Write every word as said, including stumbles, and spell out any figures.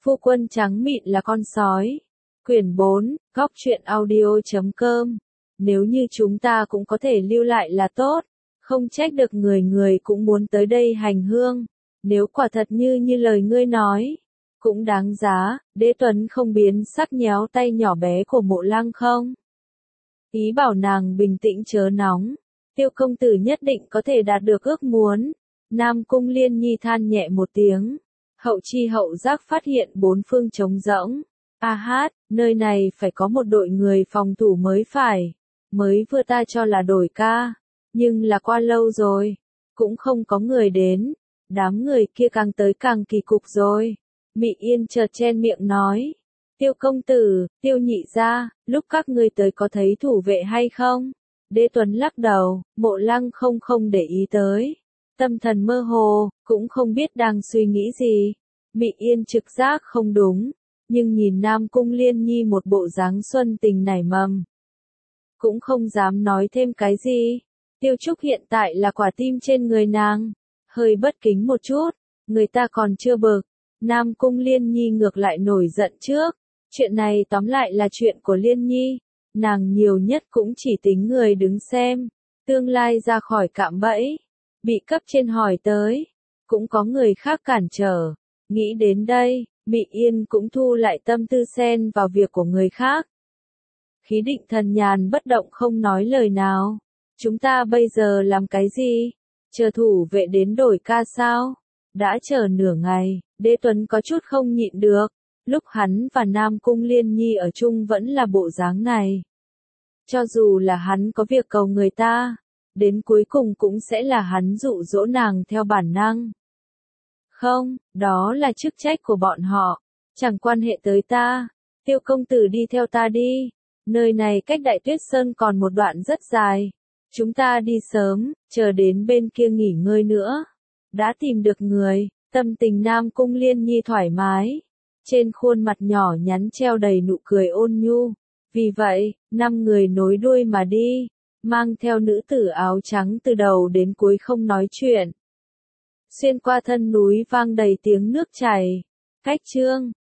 Phu quân trắng mịn là con sói. Quyển bốn, góc truyện audio.com. Nếu như chúng ta cũng có thể lưu lại là tốt, không trách được người người cũng muốn tới đây hành hương. Nếu quả thật như như lời ngươi nói, cũng đáng giá, Đế Tuấn không biến sắc nhéo tay nhỏ bé của Mộ Lăng không. Ý bảo nàng bình tĩnh chớ nóng, Tiêu công tử nhất định có thể đạt được ước muốn. Nam Cung Liên Nhi than nhẹ một tiếng, hậu chi hậu giác phát hiện bốn phương trống rỗng. A hát, nơi này phải có một đội người phòng thủ mới phải. Mới vừa ta cho là đổi ca, nhưng là qua lâu rồi, cũng không có người đến. Đám người kia càng tới càng kỳ cục rồi. Mị Yên chợt chen miệng nói, Tiêu công tử, Tiêu nhị gia, lúc các ngươi tới có thấy thủ vệ hay không? Đế Tuấn lắc đầu, Mộ Lăng không không để ý tới. Tâm thần mơ hồ, cũng không biết đang suy nghĩ gì. Mị Yên trực giác không đúng, nhưng nhìn Nam Cung Liên Nhi một bộ dáng xuân tình nảy mầm, cũng không dám nói thêm cái gì. Tiêu Trúc hiện tại là quả tim trên người nàng, hơi bất kính một chút, người ta còn chưa bực. Nam Cung Liên Nhi ngược lại nổi giận trước. Chuyện này tóm lại là chuyện của Liên Nhi, nàng nhiều nhất cũng chỉ tính người đứng xem, tương lai ra khỏi cạm bẫy, bị cấp trên hỏi tới, cũng có người khác cản trở. Nghĩ đến đây, Mị Yên cũng thu lại tâm tư xen vào việc của người khác. Khí định thần nhàn bất động không nói lời nào. Chúng ta bây giờ làm cái gì? Chờ thủ vệ đến đổi ca sao? Đã chờ nửa ngày, Đế Tuấn có chút không nhịn được. Lúc hắn và Nam Cung Liên Nhi ở chung vẫn là bộ dáng này. Cho dù là hắn có việc cầu người ta, đến cuối cùng cũng sẽ là hắn dụ dỗ nàng theo bản năng. Không, đó là chức trách của bọn họ, chẳng quan hệ tới ta. Tiêu công tử đi theo ta đi. Nơi này cách Đại Tuyết Sơn còn một đoạn rất dài. Chúng ta đi sớm, chờ đến bên kia nghỉ ngơi nữa. Đã tìm được người, tâm tình Nam Cung Liên Nhi thoải mái. Trên khuôn mặt nhỏ nhắn treo đầy nụ cười ôn nhu. Vì vậy, năm người nối đuôi mà đi, mang theo nữ tử áo trắng từ đầu đến cuối không nói chuyện. Xuyên qua thân núi vang đầy tiếng nước chảy. Cách chương